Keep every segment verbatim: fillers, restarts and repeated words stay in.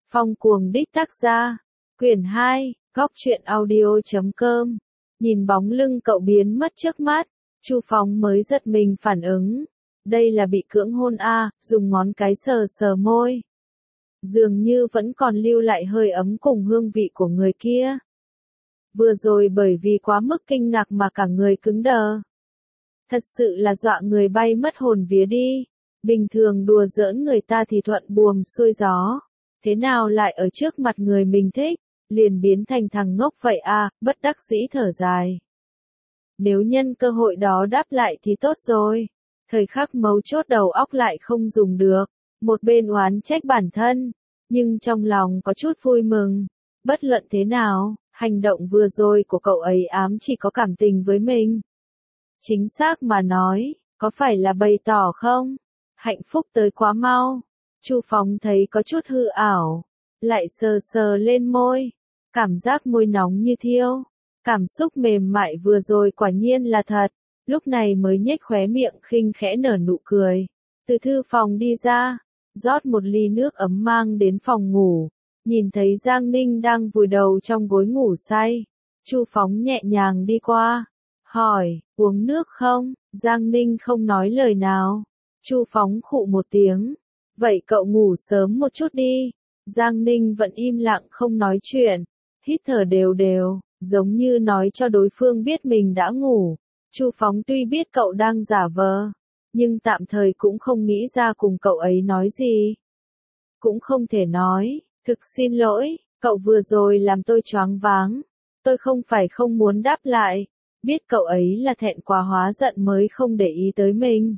Phong cuồng đích tác gia. Quyển hai, góc truyện audio chấm com. Nhìn bóng lưng cậu biến mất trước mắt, Chu Phóng mới giật mình phản ứng. Đây là bị cưỡng hôn a, dùng ngón cái sờ sờ môi. Dường như vẫn còn lưu lại hơi ấm cùng hương vị của người kia. Vừa rồi bởi vì quá mức kinh ngạc mà cả người cứng đờ. Thật sự là dọa người bay mất hồn vía đi. Bình thường đùa giỡn người ta thì thuận buồm xuôi gió. Thế nào lại ở trước mặt người mình thích, liền biến thành thằng ngốc vậy à, bất đắc dĩ thở dài. Nếu nhân cơ hội đó đáp lại thì tốt rồi. Thời khắc mấu chốt đầu óc lại không dùng được. Một bên oán trách bản thân, nhưng trong lòng có chút vui mừng. Bất luận thế nào, hành động vừa rồi của cậu ấy ám chỉ có cảm tình với mình. Chính xác mà nói, có phải là bày tỏ không? Hạnh phúc tới quá mau. Chu Phóng thấy có chút hư ảo, lại sờ sờ lên môi, cảm giác môi nóng như thiêu, cảm xúc mềm mại vừa rồi quả nhiên là thật, lúc này mới nhếch khóe miệng khinh khẽ nở nụ cười, từ thư phòng đi ra, rót một ly nước ấm mang đến phòng ngủ, nhìn thấy Giang Ninh đang vùi đầu trong gối ngủ say, Chu Phóng nhẹ nhàng đi qua, hỏi, uống nước không? Giang Ninh không nói lời nào, Chu Phóng khụ một tiếng. Vậy cậu ngủ sớm một chút đi. Giang Ninh vẫn im lặng không nói chuyện, hít thở đều đều, giống như nói cho đối phương biết mình đã ngủ. Chu Phóng tuy biết cậu đang giả vờ, nhưng tạm thời cũng không nghĩ ra cùng cậu ấy nói gì. Cũng không thể nói, thực xin lỗi, cậu vừa rồi làm tôi choáng váng. Tôi không phải không muốn đáp lại, biết cậu ấy là thẹn quá hóa giận mới không để ý tới mình.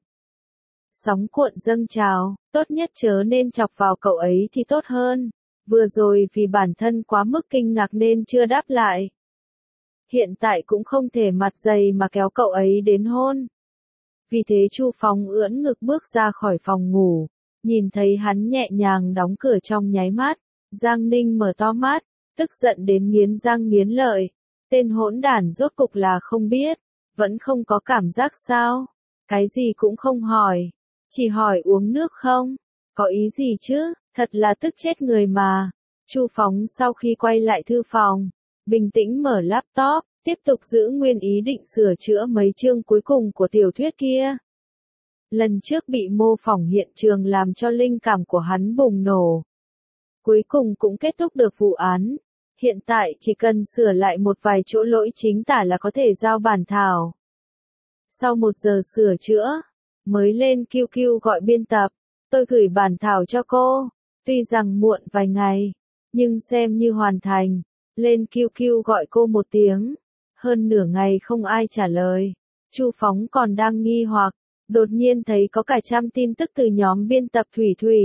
Sóng cuộn dâng trào, tốt nhất chớ nên chọc vào cậu ấy thì tốt hơn. Vừa rồi vì bản thân quá mức kinh ngạc nên chưa đáp lại. Hiện tại cũng không thể mặt dày mà kéo cậu ấy đến hôn. Vì thế Chu Phóng ưỡn ngực bước ra khỏi phòng ngủ, nhìn thấy hắn nhẹ nhàng đóng cửa trong nháy mắt. Giang Ninh mở to mắt, tức giận đến nghiến răng nghiến lợi. Tên hỗn đản rốt cục là không biết, vẫn không có cảm giác sao? Cái gì cũng không hỏi. Chỉ hỏi uống nước không? Có ý gì chứ? Thật là tức chết người mà. Chu Phóng sau khi quay lại thư phòng, bình tĩnh mở laptop, tiếp tục giữ nguyên ý định sửa chữa mấy chương cuối cùng của tiểu thuyết kia. Lần trước bị mô phỏng hiện trường làm cho linh cảm của hắn bùng nổ. Cuối cùng cũng kết thúc được vụ án. Hiện tại chỉ cần sửa lại một vài chỗ lỗi chính tả là có thể giao bản thảo. Sau một giờ sửa chữa, mới lên quy quy gọi biên tập, tôi gửi bản thảo cho cô, tuy rằng muộn vài ngày, nhưng xem như hoàn thành, lên quy quy gọi cô một tiếng, hơn nửa ngày không ai trả lời, Chu Phóng còn đang nghi hoặc, đột nhiên thấy có cả trăm tin tức từ nhóm biên tập Thủy Thủy.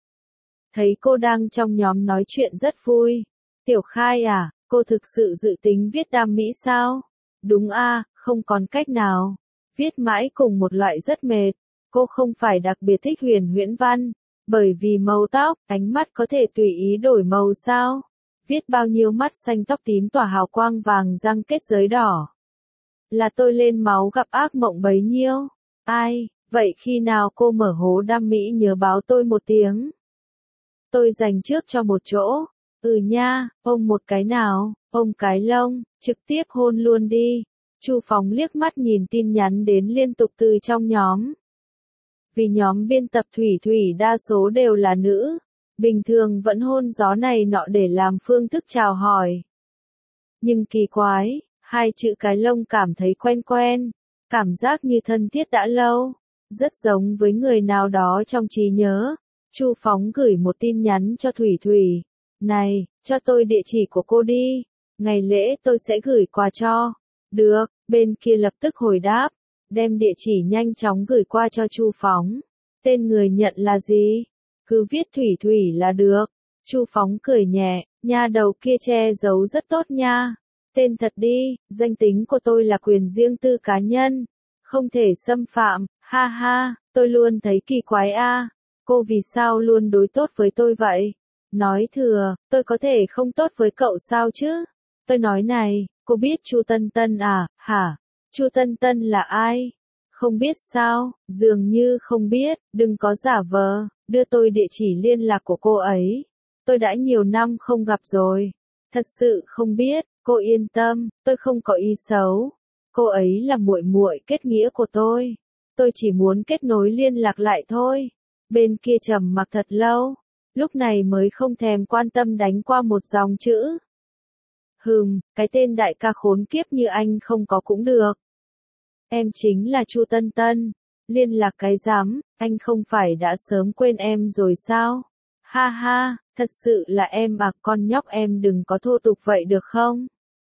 Thấy cô đang trong nhóm nói chuyện rất vui, Tiểu Khai à, cô thực sự dự tính viết đam mỹ sao? Đúng a, không còn cách nào. Viết mãi cùng một loại rất mệt, cô không phải đặc biệt thích huyền huyễn văn, bởi vì màu tóc, ánh mắt có thể tùy ý đổi màu sao? Viết bao nhiêu mắt xanh tóc tím tỏa hào quang vàng răng kết giới đỏ. Là tôi lên máu gặp ác mộng bấy nhiêu? Ai, vậy khi nào cô mở hố đam mỹ nhớ báo tôi một tiếng. Tôi dành trước cho một chỗ. Ừ nha, ôm một cái nào, ôm cái lông, trực tiếp hôn luôn đi. Chu Phóng liếc mắt nhìn tin nhắn đến liên tục từ trong nhóm. Vì nhóm biên tập Thủy Thủy đa số đều là nữ, bình thường vẫn hôn gió này nọ để làm phương thức chào hỏi. Nhưng kỳ quái, hai chữ cái lông cảm thấy quen quen, cảm giác như thân thiết đã lâu, rất giống với người nào đó trong trí nhớ. Chu Phóng gửi một tin nhắn cho Thủy Thủy. Này, cho tôi địa chỉ của cô đi, ngày lễ tôi sẽ gửi quà cho. Được, bên kia lập tức hồi đáp, đem địa chỉ nhanh chóng gửi qua cho Chu Phóng. Tên người nhận là gì? Cứ viết Thủy Thủy là được. Chu Phóng cười nhẹ, nha đầu kia che giấu rất tốt nha. Tên thật đi, danh tính của tôi là quyền riêng tư cá nhân, không thể xâm phạm, ha ha, tôi luôn thấy kỳ quái a. Cô vì sao luôn đối tốt với tôi vậy? Nói thừa, tôi có thể không tốt với cậu sao chứ? Tôi nói này, cô biết Chu Tân Tân à, hả? Chu Tân Tân là ai? Không biết sao? Dường như không biết, đừng có giả vờ, đưa tôi địa chỉ liên lạc của cô ấy. Tôi đã nhiều năm không gặp rồi. Thật sự không biết, cô yên tâm, tôi không có ý xấu. Cô ấy là muội muội kết nghĩa của tôi. Tôi chỉ muốn kết nối liên lạc lại thôi. Bên kia trầm mặc thật lâu, lúc này mới không thèm quan tâm đánh qua một dòng chữ. Hừm, cái tên đại ca khốn kiếp như anh không có cũng được. Em chính là Chu Tân Tân. Liên lạc cái rắm, anh không phải đã sớm quên em rồi sao? Ha ha, thật sự là em à, con nhóc em đừng có thô tục vậy được không?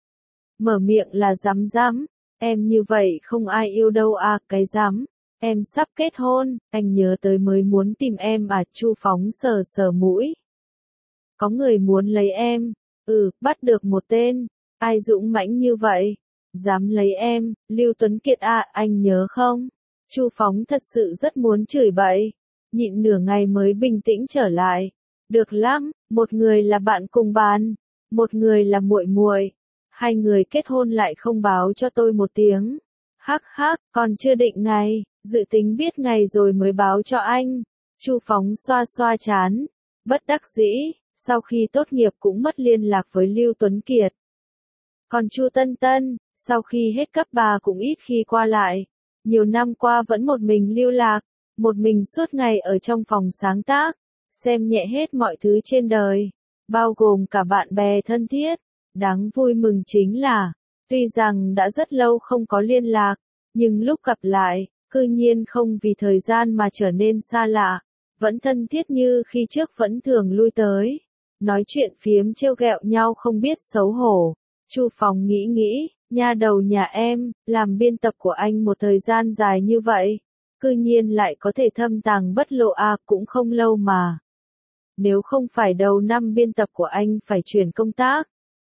Mở miệng là rắm rắm, em như vậy không ai yêu đâu à, cái rắm. Em sắp kết hôn, anh nhớ tới mới muốn tìm em à, Chu Phóng sờ sờ mũi. Có người muốn lấy em, ừ, bắt được một tên, ai dũng mãnh như vậy? Dám lấy em, Lưu Tuấn Kiệt à, anh nhớ không? Chu Phóng thật sự rất muốn chửi bậy, nhịn nửa ngày mới bình tĩnh trở lại. Được lắm, một người là bạn cùng bàn, một người là muội muội, hai người kết hôn lại không báo cho tôi một tiếng. Hắc hắc, còn chưa định ngày, dự tính biết ngày rồi mới báo cho anh. Chu Phóng xoa xoa chán, bất đắc dĩ, sau khi tốt nghiệp cũng mất liên lạc với Lưu Tuấn Kiệt. Còn Chu Tân Tân, sau khi hết cấp ba cũng ít khi qua lại. Nhiều năm qua vẫn một mình lưu lạc, một mình suốt ngày ở trong phòng sáng tác, xem nhẹ hết mọi thứ trên đời, bao gồm cả bạn bè thân thiết. Đáng vui mừng chính là, tuy rằng đã rất lâu không có liên lạc, nhưng lúc gặp lại, cư nhiên không vì thời gian mà trở nên xa lạ, vẫn thân thiết như khi trước, vẫn thường lui tới, nói chuyện phiếm trêu ghẹo nhau không biết xấu hổ. Chu Phóng nghĩ nghĩ, nha đầu nhà em, làm biên tập của anh một thời gian dài như vậy, cư nhiên lại có thể thâm tàng bất lộ à, cũng không lâu mà. Nếu không phải đầu năm biên tập của anh phải chuyển công tác,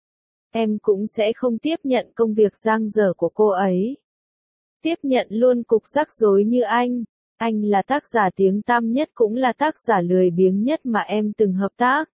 em cũng sẽ không tiếp nhận công việc dang dở của cô ấy. Tiếp nhận luôn cục rắc rối như anh, anh là tác giả tiếng tăm nhất cũng là tác giả lười biếng nhất mà em từng hợp tác.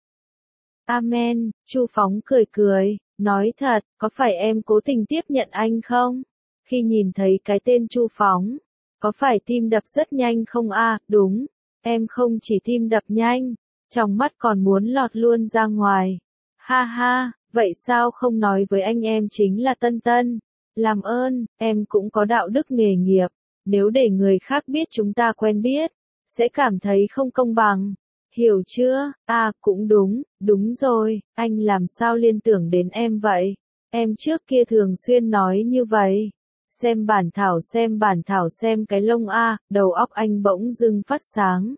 Amen, Chu Phóng cười cười, nói thật, có phải em cố tình tiếp nhận anh không? Khi nhìn thấy cái tên Chu Phóng, có phải tim đập rất nhanh không a? À, đúng, em không chỉ tim đập nhanh, trong mắt còn muốn lọt luôn ra ngoài. Ha ha, vậy sao không nói với anh em chính là Tân Tân? Làm ơn, em cũng có đạo đức nghề nghiệp, nếu để người khác biết chúng ta quen biết, sẽ cảm thấy không công bằng. Hiểu chưa? À, cũng đúng, đúng rồi, anh làm sao liên tưởng đến em vậy? Em trước kia thường xuyên nói như vậy. Xem bản thảo xem bản thảo xem cái lông a, đầu óc anh bỗng dưng phát sáng.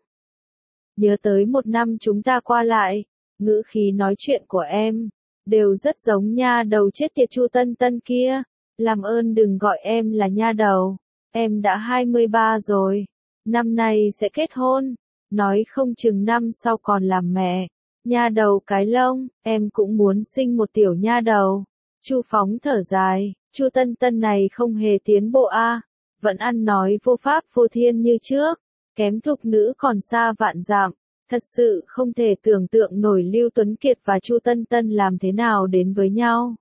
Nhớ tới một năm chúng ta qua lại, ngữ khí nói chuyện của em, đều rất giống nha đầu chết tiệt Chu Tân Tân kia. Làm ơn đừng gọi em là nha đầu, em đã hai mươi ba rồi, năm nay sẽ kết hôn, nói không chừng năm sau còn làm mẹ. Nha đầu cái lông, em cũng muốn sinh một tiểu nha đầu. Chu Phóng thở dài, Chu Tân Tân này không hề tiến bộ a, à, vẫn ăn nói vô pháp vô thiên như trước, kém thục nữ còn xa vạn dặm. Thật sự không thể tưởng tượng nổi Lưu Tuấn Kiệt và Chu Tân Tân làm thế nào đến với nhau.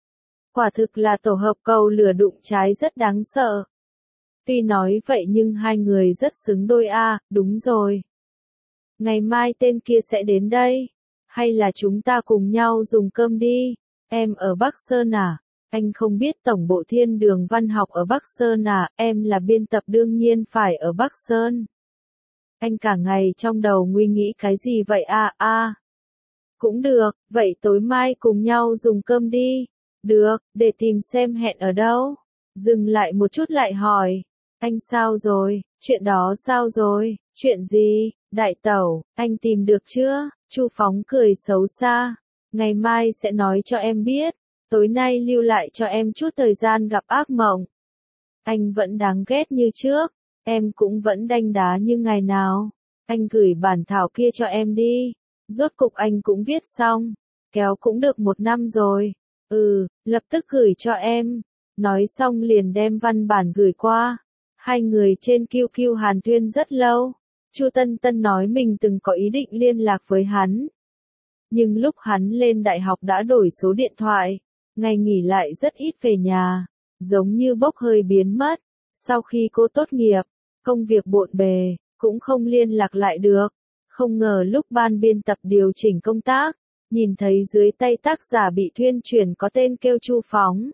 Quả thực là tổ hợp cầu lửa đụng trái rất đáng sợ. Tuy nói vậy nhưng hai người rất xứng đôi a, à, đúng rồi. Ngày mai tên kia sẽ đến đây. Hay là chúng ta cùng nhau dùng cơm đi. Em ở Bắc Sơn à? Anh không biết tổng bộ Thiên Đường Văn học ở Bắc Sơn à? Em là biên tập đương nhiên phải ở Bắc Sơn. Anh cả ngày trong đầu nguy nghĩ cái gì vậy à? À. Cũng được, vậy tối mai cùng nhau dùng cơm đi. Được, để tìm xem hẹn ở đâu. Dừng lại một chút lại hỏi. Anh sao rồi? Chuyện đó sao rồi? Chuyện gì? Đại tẩu, anh tìm được chưa? Chu Phóng cười xấu xa. Ngày mai sẽ nói cho em biết. Tối nay lưu lại cho em chút thời gian gặp ác mộng. Anh vẫn đáng ghét như trước. Em cũng vẫn đanh đá như ngày nào. Anh gửi bản thảo kia cho em đi. Rốt cục anh cũng viết xong. Kéo cũng được một năm rồi. Ừ, lập tức gửi cho em. Nói xong liền đem văn bản gửi qua. Hai người trên Q Q hàn huyên rất lâu. Chu Tân Tân nói mình từng có ý định liên lạc với hắn. Nhưng lúc hắn lên đại học đã đổi số điện thoại. Ngày nghỉ lại rất ít về nhà. Giống như bốc hơi biến mất. Sau khi cô tốt nghiệp, công việc bộn bề, cũng không liên lạc lại được. Không ngờ lúc ban biên tập điều chỉnh công tác, nhìn thấy dưới tay tác giả bị thuyên chuyển có tên kêu Chu Phóng.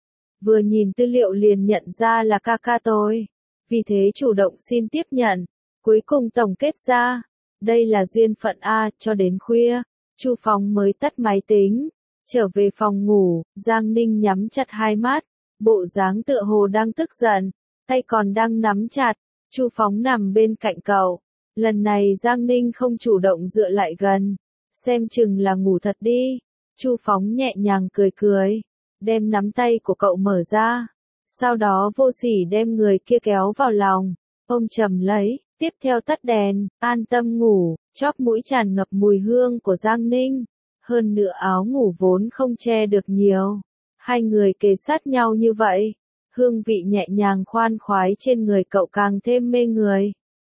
Vừa nhìn tư liệu liền nhận ra là ca ca tôi, vì thế chủ động xin tiếp nhận. Cuối cùng tổng kết ra, đây là duyên phận a. Cho đến khuya, Chu Phóng mới tắt máy tính, trở về phòng ngủ. Giang Ninh nhắm chặt hai mắt, bộ dáng tựa hồ đang tức giận, tay còn đang nắm chặt. Chu Phóng nằm bên cạnh cậu, lần này Giang Ninh không chủ động dựa lại gần, xem chừng là ngủ thật đi. Chu Phóng nhẹ nhàng cười cười, đem nắm tay của cậu mở ra, sau đó vô sỉ đem người kia kéo vào lòng, ôm chầm lấy, tiếp theo tắt đèn, an tâm ngủ. Chóp mũi tràn ngập mùi hương của Giang Ninh, hơn nữa áo ngủ vốn không che được nhiều. Hai người kề sát nhau như vậy, hương vị nhẹ nhàng khoan khoái trên người cậu càng thêm mê người.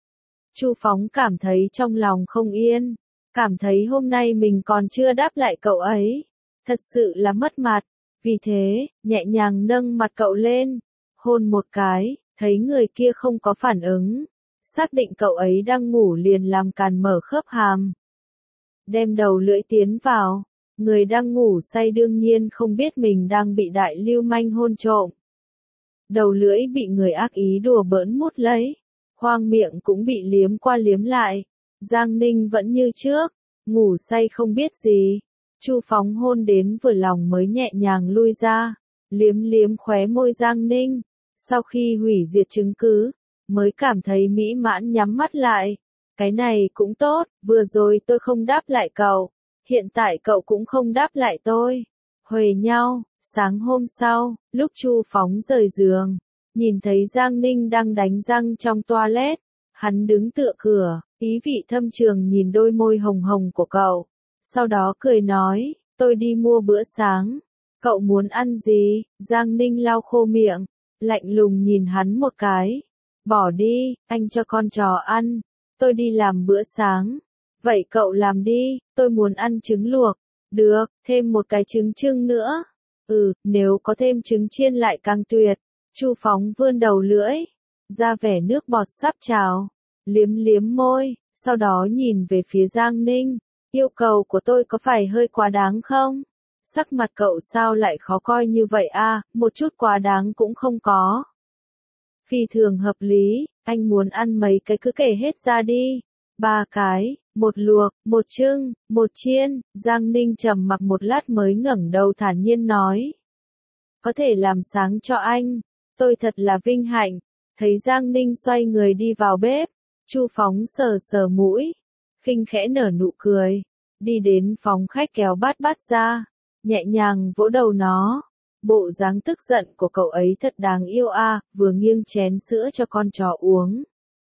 Chu Phóng cảm thấy trong lòng không yên, cảm thấy hôm nay mình còn chưa đáp lại cậu ấy, thật sự là mất mặt, vì thế, nhẹ nhàng nâng mặt cậu lên, hôn một cái, thấy người kia không có phản ứng, xác định cậu ấy đang ngủ liền làm càn mở khớp hàm. Đem đầu lưỡi tiến vào, người đang ngủ say đương nhiên không biết mình đang bị đại lưu manh hôn trộm. Đầu lưỡi bị người ác ý đùa bỡn mút lấy, khoang miệng cũng bị liếm qua liếm lại. Giang Ninh vẫn như trước, ngủ say không biết gì. Chu Phóng hôn đến vừa lòng mới nhẹ nhàng lui ra, liếm liếm khóe môi Giang Ninh. Sau khi hủy diệt chứng cứ, mới cảm thấy mỹ mãn nhắm mắt lại. Cái này cũng tốt, vừa rồi tôi không đáp lại cậu, hiện tại cậu cũng không đáp lại tôi. Huề nhau. Sáng hôm sau, lúc Chu Phóng rời giường, nhìn thấy Giang Ninh đang đánh răng trong toilet, hắn đứng tựa cửa, ý vị thâm trường nhìn đôi môi hồng hồng của cậu, sau đó cười nói, tôi đi mua bữa sáng, cậu muốn ăn gì? Giang Ninh lau khô miệng, lạnh lùng nhìn hắn một cái, bỏ đi, anh cho con chó ăn, tôi đi làm bữa sáng. Vậy cậu làm đi, tôi muốn ăn trứng luộc. Được, thêm một cái trứng trưng nữa. Ừ, nếu có thêm trứng chiên lại càng tuyệt. Chu Phóng vươn đầu lưỡi, ra vẻ nước bọt sắp trào, liếm liếm môi, sau đó nhìn về phía Giang Ninh, yêu cầu của tôi có phải hơi quá đáng không? Sắc mặt cậu sao lại khó coi như vậy a? Một chút quá đáng cũng không có. Phi thường hợp lý, anh muốn ăn mấy cái cứ kể hết ra đi. Ba cái, một luộc, một trưng, một chiên. Giang Ninh trầm mặc một lát mới ngẩng đầu thản nhiên nói. Có thể làm sáng cho anh, tôi thật là vinh hạnh. Thấy Giang Ninh xoay người đi vào bếp, Chu Phóng sờ sờ mũi, khinh khẽ nở nụ cười, đi đến phòng khách kéo bát bát ra, nhẹ nhàng vỗ đầu nó. Bộ dáng tức giận của cậu ấy thật đáng yêu a, à, vừa nghiêng chén sữa cho con chó uống,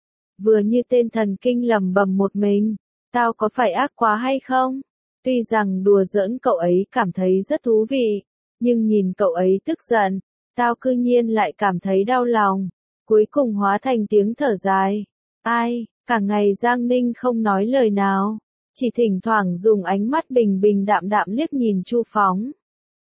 vừa như tên thần kinh lẩm bẩm một mình, tao có phải ác quá hay không? Tuy rằng đùa giỡn cậu ấy cảm thấy rất thú vị, nhưng nhìn cậu ấy tức giận, tao cư nhiên lại cảm thấy đau lòng, cuối cùng hóa thành tiếng thở dài. Ai, cả ngày Giang Ninh không nói lời nào, chỉ thỉnh thoảng dùng ánh mắt bình bình đạm đạm liếc nhìn Chu Phóng.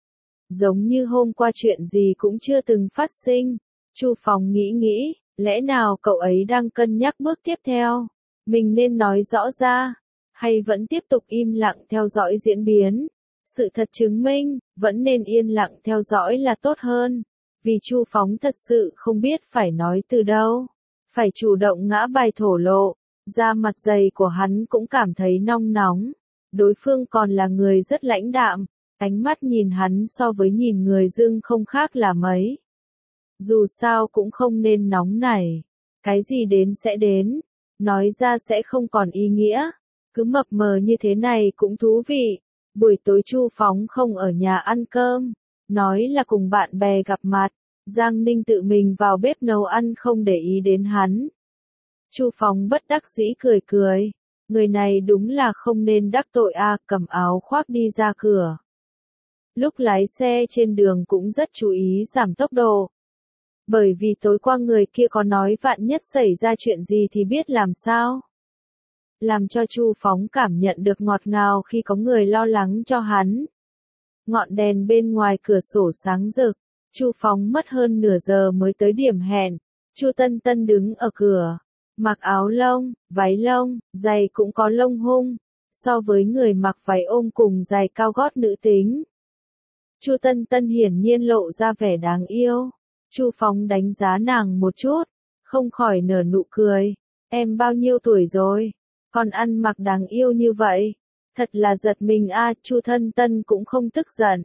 Giống như hôm qua chuyện gì cũng chưa từng phát sinh. Chu Phóng nghĩ nghĩ, lẽ nào cậu ấy đang cân nhắc bước tiếp theo? Mình nên nói rõ ra, hay vẫn tiếp tục im lặng theo dõi diễn biến? Sự thật chứng minh, vẫn nên yên lặng theo dõi là tốt hơn. Vì Chu Phóng thật sự không biết phải nói từ đâu. Phải chủ động ngã bài thổ lộ. Da mặt dày của hắn cũng cảm thấy nong nóng. Đối phương còn là người rất lãnh đạm. Ánh mắt nhìn hắn so với nhìn người dưng không khác là mấy. Dù sao cũng không nên nóng nảy. Cái gì đến sẽ đến. Nói ra sẽ không còn ý nghĩa. Cứ mập mờ như thế này cũng thú vị. Buổi tối Chu Phóng không ở nhà ăn cơm. Nói là cùng bạn bè gặp mặt. Giang Ninh tự mình vào bếp nấu ăn không để ý đến hắn. Chu Phóng bất đắc dĩ cười cười. Người này đúng là không nên đắc tội a, à, cầm áo khoác đi ra cửa. Lúc lái xe trên đường cũng rất chú ý giảm tốc độ. Bởi vì tối qua người kia có nói vạn nhất xảy ra chuyện gì thì biết làm sao. Làm cho Chu Phóng cảm nhận được ngọt ngào khi có người lo lắng cho hắn. Ngọn đèn bên ngoài cửa sổ sáng rực, Chu Phóng mất hơn nửa giờ mới tới điểm hẹn. Chu Tân Tân đứng ở cửa, Mặc áo lông, váy lông, giày cũng có lông hung, so với người mặc váy ôm cùng giày cao gót nữ tính. Chu Tân Tân hiển nhiên lộ ra vẻ đáng yêu. Chu Phóng đánh giá nàng một chút, không khỏi nở nụ cười. Em bao nhiêu tuổi rồi? Còn ăn mặc đáng yêu như vậy. Thật là giật mình a. Chu Tân Tân cũng không tức giận.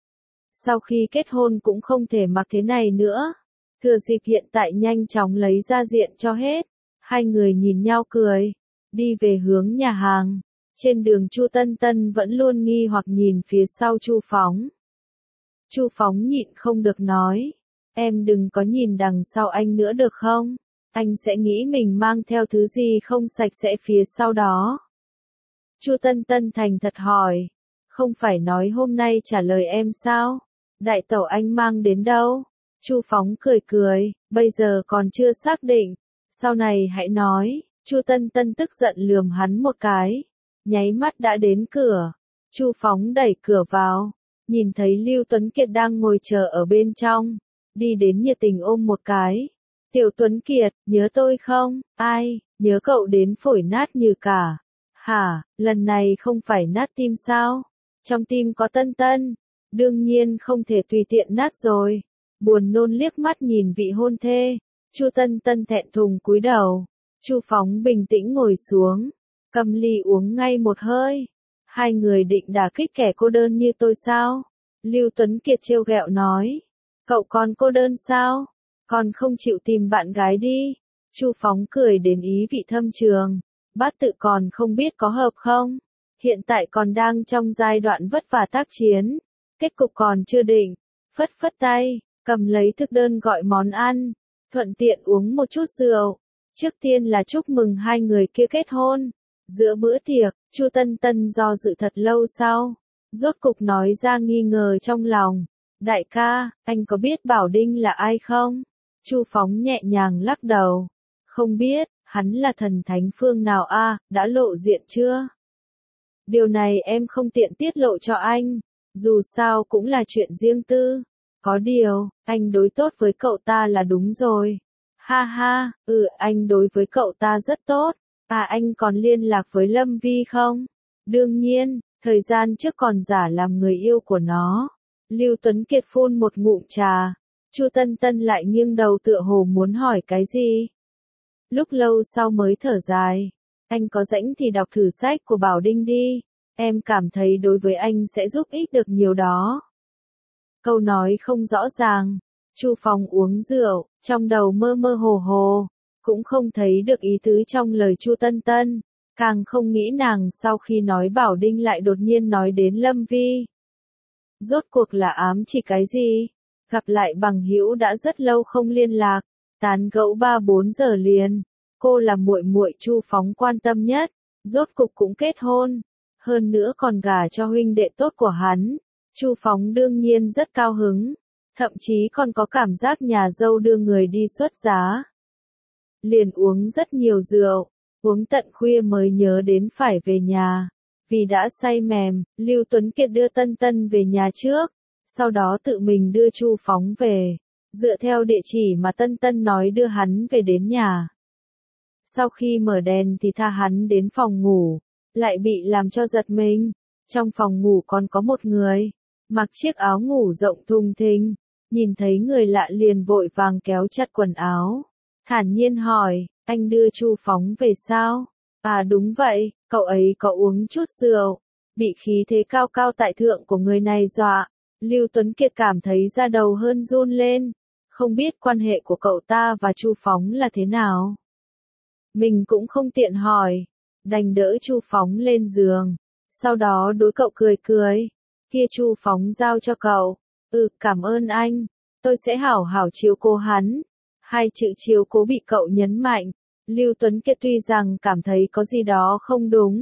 Sau khi kết hôn cũng không thể mặc thế này nữa. Thừa dịp hiện tại nhanh chóng lấy ra diện cho hết. Hai người nhìn nhau cười, đi về hướng nhà hàng. Trên đường Chu Tân Tân vẫn luôn nghi hoặc nhìn phía sau Chu Phóng. Chu Phóng nhịn không được nói, em đừng có nhìn đằng sau anh nữa được không? Anh sẽ nghĩ mình mang theo thứ gì không sạch sẽ phía sau đó. Chu Tân Tân thành thật hỏi, không phải nói hôm nay trả lời em sao? Đại tẩu anh mang đến đâu? Chu Phóng cười cười, bây giờ còn chưa xác định, sau này hãy nói. Chu Tân Tân tức giận lườm hắn một cái, nháy mắt đã đến cửa. Chu Phóng đẩy cửa vào, nhìn thấy Lưu Tuấn Kiệt đang ngồi chờ ở bên trong, đi đến nhiệt tình ôm một cái. Tiểu Tuấn Kiệt, nhớ tôi không? Ai, nhớ cậu đến phổi nát như cả. Hả, lần này không phải nát tim sao? Trong tim có Tân Tân, đương nhiên không thể tùy tiện nát rồi. Buồn nôn liếc mắt nhìn vị hôn thê. Chu Tân Tân thẹn thùng cúi đầu. Chu Phóng bình tĩnh ngồi xuống, cầm ly uống ngay một hơi. Hai người định đả kích kẻ cô đơn như tôi sao? Lưu Tuấn Kiệt trêu ghẹo nói. Cậu còn cô đơn sao? Còn không chịu tìm bạn gái đi. Chu Phóng cười đến ý vị thâm trường. Bát tự còn không biết có hợp không? Hiện tại còn đang trong giai đoạn vất vả tác chiến. Kết cục còn chưa định. Phất phất tay, cầm lấy thực đơn gọi món ăn. Thuận tiện uống một chút rượu. Trước tiên là chúc mừng hai người kia kết hôn. Giữa bữa tiệc, Chu Tân Tân do dự thật lâu sau, rốt cục nói ra nghi ngờ trong lòng. Đại ca, anh có biết Bảo Đinh là ai không? Chu Phóng nhẹ nhàng lắc đầu. Không biết, hắn là thần thánh phương nào a, đã lộ diện chưa? Điều này em không tiện tiết lộ cho anh, dù sao cũng là chuyện riêng tư. Có điều, anh đối tốt với cậu ta là đúng rồi. Ha ha, ừ, anh đối với cậu ta rất tốt. À, anh còn liên lạc với Lâm Vi không? Đương nhiên, thời gian trước còn giả làm người yêu của nó. Lưu Tuấn Kiệt phun một ngụm trà. Chu Tân Tân lại nghiêng đầu tựa hồ muốn hỏi cái gì. Lúc lâu sau mới thở dài. Anh có rảnh thì đọc thử sách của Bảo Đinh đi. Em cảm thấy đối với anh sẽ giúp ích được nhiều đó. Câu nói không rõ ràng. Chu Phong uống rượu, trong đầu mơ mơ hồ hồ, cũng không thấy được ý tứ trong lời Chu Tân Tân, càng không nghĩ nàng sau khi nói Bảo Đinh lại đột nhiên nói đến Lâm Vi. Rốt cuộc là ám chỉ cái gì? Gặp lại bằng hữu đã rất lâu không liên lạc, tán gẫu ba bốn giờ liền. Cô là muội muội Chu Phóng quan tâm nhất, rốt cục cũng kết hôn, hơn nữa còn gả cho huynh đệ tốt của hắn. Chu Phóng đương nhiên rất cao hứng, thậm chí còn có cảm giác nhà dâu đưa người đi xuất giá. Liền uống rất nhiều rượu, uống tận khuya mới nhớ đến phải về nhà. Vì đã say mềm, Lưu Tuấn Kiệt đưa Tân Tân về nhà trước, sau đó tự mình đưa Chu Phóng về, dựa theo địa chỉ mà Tân Tân nói đưa hắn về đến nhà. Sau khi mở đèn thì tha hắn đến phòng ngủ, lại bị làm cho giật mình. Trong phòng ngủ còn có một người, mặc chiếc áo ngủ rộng thùng thình, nhìn thấy người lạ liền vội vàng kéo chặt quần áo, thản nhiên hỏi, anh đưa Chu Phóng về sao? À đúng vậy, cậu ấy có uống chút rượu, bị khí thế cao cao tại thượng của người này dọa. Lưu Tuấn Kiệt cảm thấy da đầu hơn run lên, không biết quan hệ của cậu ta và Chu Phóng là thế nào. Mình cũng không tiện hỏi, đành đỡ Chu Phóng lên giường, sau đó đối cậu cười cười, kia Chu Phóng giao cho cậu. Ừ, cảm ơn anh, tôi sẽ hảo hảo chiếu cố hắn. Hai chữ chiếu cố bị cậu nhấn mạnh. Lưu Tuấn Kiệt tuy rằng cảm thấy có gì đó không đúng,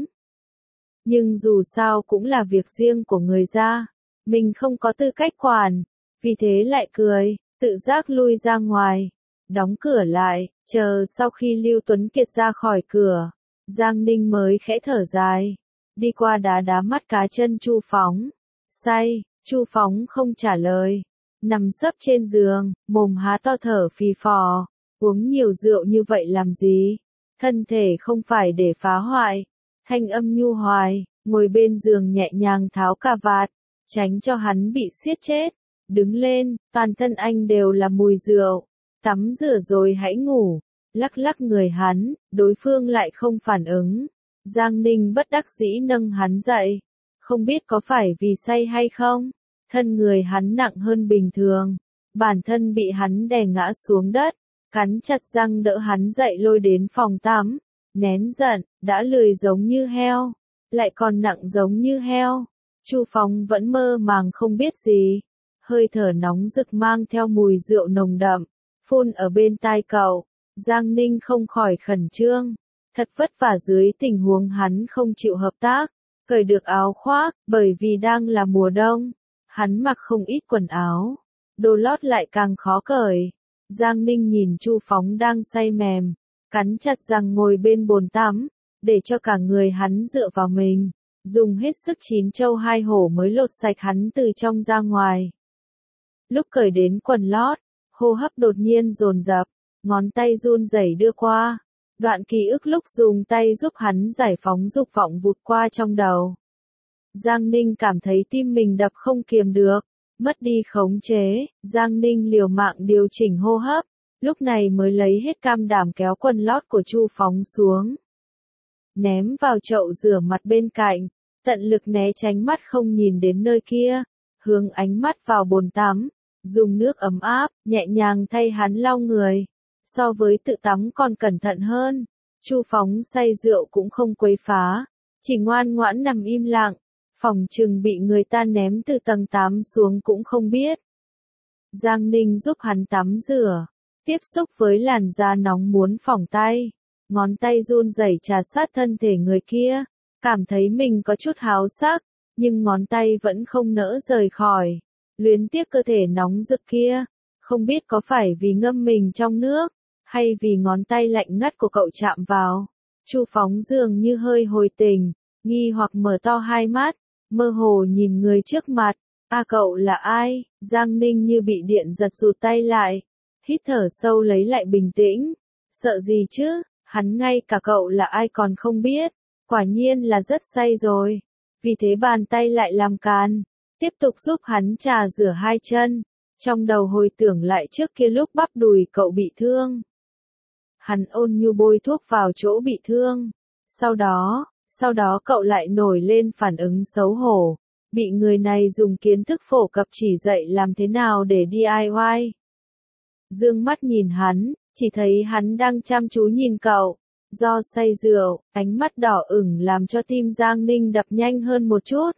nhưng dù sao cũng là việc riêng của người ra, mình không có tư cách quản, vì thế lại cười, tự giác lui ra ngoài, đóng cửa lại, chờ sau khi Lưu Tuấn Kiệt ra khỏi cửa, Giang Ninh mới khẽ thở dài, đi qua đá đá mắt cá chân Chu Phóng. Say, Chu Phóng không trả lời, nằm sấp trên giường, mồm há to thở phì phò. Uống nhiều rượu như vậy làm gì? thân thể không phải để phá hoại. Thanh âm nhu hoài, ngồi bên giường nhẹ nhàng tháo cà vạt, tránh cho hắn bị siết chết. Đứng lên, toàn thân anh đều là mùi rượu. Tắm rửa rồi hãy ngủ. Lắc lắc người hắn, đối phương lại không phản ứng. Giang Ninh bất đắc dĩ nâng hắn dậy. Không biết có phải vì say hay không? Thân người hắn nặng hơn bình thường. Bản thân bị hắn đè ngã xuống đất. Cắn chặt răng đỡ hắn dậy lôi đến phòng tắm. Nén giận, đã lười giống như heo. Lại còn nặng giống như heo. Chu Phóng vẫn mơ màng không biết gì. Hơi thở nóng rực mang theo mùi rượu nồng đậm. Phun ở bên tai cậu. Giang Ninh không khỏi khẩn trương. Thật vất vả dưới tình huống hắn không chịu hợp tác. Cởi được áo khoác, bởi vì đang là mùa đông. Hắn mặc không ít quần áo. Đồ lót lại càng khó cởi. Giang Ninh nhìn Chu Phóng đang say mềm. Cắn chặt răng ngồi bên bồn tắm. Để cho cả người hắn dựa vào mình. Dùng hết sức chín châu hai hổ mới lột sạch hắn từ trong ra ngoài. Lúc cởi đến quần lót, hô hấp đột nhiên dồn dập, ngón tay run rẩy đưa qua. Đoạn ký ức lúc dùng tay giúp hắn giải phóng dục vọng vụt qua trong đầu. Giang Ninh cảm thấy tim mình đập không kiềm được, mất đi khống chế. Giang Ninh liều mạng điều chỉnh hô hấp, lúc này mới lấy hết cam đảm kéo quần lót của Chu Phóng xuống. Ném vào chậu rửa mặt bên cạnh, tận lực né tránh mắt không nhìn đến nơi kia, hướng ánh mắt vào bồn tắm, dùng nước ấm áp, nhẹ nhàng thay hắn lau người. So với tự tắm còn cẩn thận hơn. Chu Phóng say rượu cũng không quấy phá, chỉ ngoan ngoãn nằm im lặng, phòng chừng bị người ta ném từ tầng tám xuống cũng không biết. Giang Ninh giúp hắn tắm rửa, tiếp xúc với làn da nóng muốn phỏng tay, ngón tay run rẩy trà sát thân thể người kia, cảm thấy mình có chút háo sắc, nhưng ngón tay vẫn không nỡ rời khỏi, luyến tiếc cơ thể nóng rực kia, không biết có phải vì ngâm mình trong nước, hay vì ngón tay lạnh ngắt của cậu chạm vào. Chu Phóng dường như hơi hồi tình, nghi hoặc mở to hai mắt, mơ hồ nhìn người trước mặt. A cậu là ai? Giang Ninh như bị điện giật rụt tay lại, hít thở sâu lấy lại bình tĩnh. Sợ gì chứ, hắn ngay cả cậu là ai còn không biết, quả nhiên là rất say rồi. Vì thế bàn tay lại làm càn, tiếp tục giúp hắn trà rửa hai chân, trong đầu hồi tưởng lại trước kia lúc bắp đùi cậu bị thương. Hắn ôn nhu bôi thuốc vào chỗ bị thương. Sau đó, sau đó cậu lại nổi lên phản ứng xấu hổ, bị người này dùng kiến thức phổ cập chỉ dạy làm thế nào để đê i i. Dương mắt nhìn hắn, chỉ thấy hắn đang chăm chú nhìn cậu. Do say rượu, ánh mắt đỏ ửng làm cho tim Giang Ninh đập nhanh hơn một chút.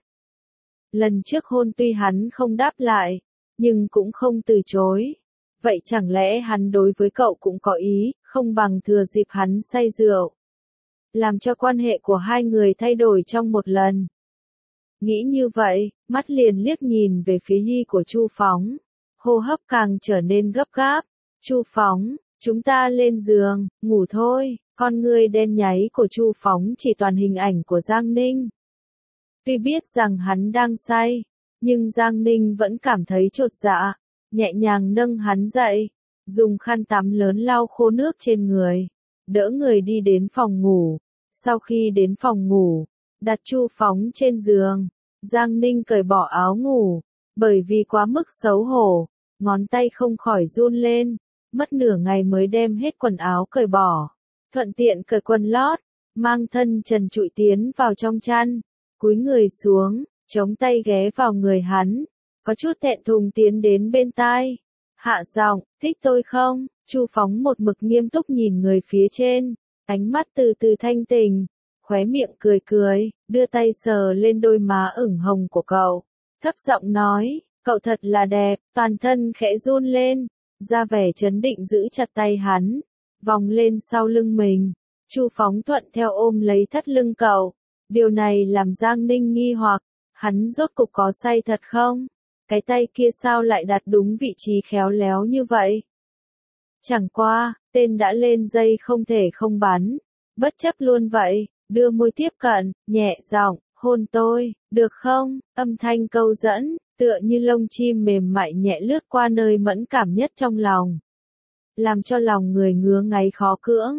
Lần trước hôn tuy hắn không đáp lại, nhưng cũng không từ chối. Vậy chẳng lẽ hắn đối với cậu cũng có ý, không bằng thừa dịp hắn say rượu, làm cho quan hệ của hai người thay đổi trong một lần. Nghĩ như vậy, mắt liền liếc nhìn về phía ly của Chu Phóng, hô hấp càng trở nên gấp gáp. Chu Phóng, chúng ta lên giường, ngủ thôi. Con ngươi đen nháy của Chu Phóng chỉ toàn hình ảnh của Giang Ninh. Tuy biết rằng hắn đang say, nhưng Giang Ninh vẫn cảm thấy chột dạ, nhẹ nhàng nâng hắn dậy, dùng khăn tắm lớn lau khô nước trên người, đỡ người đi đến phòng ngủ. Sau khi đến phòng ngủ, đặt Chu Phóng trên giường, Giang Ninh cởi bỏ áo ngủ, bởi vì quá mức xấu hổ, ngón tay không khỏi run lên, mất nửa ngày mới đem hết quần áo cởi bỏ. Thuận tiện cởi quần lót, mang thân trần trụi tiến vào trong chăn, cúi người xuống, chống tay ghé vào người hắn, có chút thẹn thùng tiến đến bên tai. Hạ giọng, thích tôi không? Chu Phóng một mực nghiêm túc nhìn người phía trên, ánh mắt từ từ thanh tình, khóe miệng cười cười, đưa tay sờ lên đôi má ửng hồng của cậu, thấp giọng nói, cậu thật là đẹp. Toàn thân khẽ run lên, ra vẻ trấn định giữ chặt tay hắn, vòng lên sau lưng mình. Chu Phóng thuận theo ôm lấy thắt lưng cậu. Điều này làm Giang Ninh nghi hoặc, hắn rốt cục có say thật không? Cái tay kia sao lại đặt đúng vị trí khéo léo như vậy? Chẳng qua, tên đã lên dây không thể không bắn, bất chấp luôn vậy, đưa môi tiếp cận, nhẹ giọng, hôn tôi, được không? Âm thanh câu dẫn, tựa như lông chim mềm mại nhẹ lướt qua nơi mẫn cảm nhất trong lòng, làm cho lòng người ngứa ngáy khó cưỡng.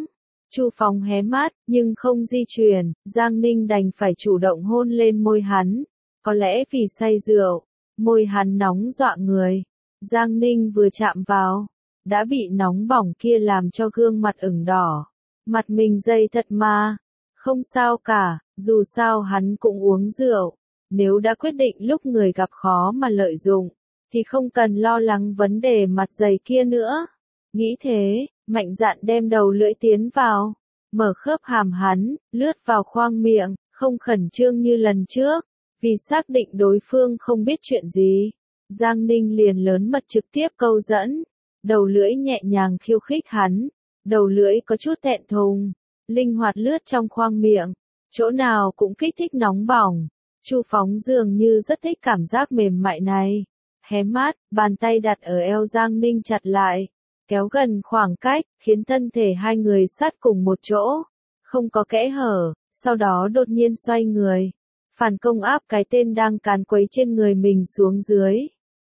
Chu Phóng hé mắt, nhưng không di chuyển, Giang Ninh đành phải chủ động hôn lên môi hắn. Có lẽ vì say rượu, môi hắn nóng dọa người. Giang Ninh vừa chạm vào, đã bị nóng bỏng kia làm cho gương mặt ửng đỏ. Mặt mình dây thật mà. Không sao cả, dù sao hắn cũng uống rượu. Nếu đã quyết định lúc người gặp khó mà lợi dụng, thì không cần lo lắng vấn đề mặt dày kia nữa. Nghĩ thế, mạnh dạn đem đầu lưỡi tiến vào, mở khớp hàm hắn, lướt vào khoang miệng, không khẩn trương như lần trước, vì xác định đối phương không biết chuyện gì. Giang Ninh liền lớn mật trực tiếp câu dẫn, đầu lưỡi nhẹ nhàng khiêu khích hắn, đầu lưỡi có chút thẹn thùng, linh hoạt lướt trong khoang miệng, chỗ nào cũng kích thích nóng bỏng. Chu Phóng dường như rất thích cảm giác mềm mại này. Hé mắt, bàn tay đặt ở eo Giang Ninh chặt lại, kéo gần khoảng cách, khiến thân thể hai người sát cùng một chỗ, không có kẽ hở, sau đó đột nhiên xoay người, phản công áp cái tên đang càn quấy trên người mình xuống dưới.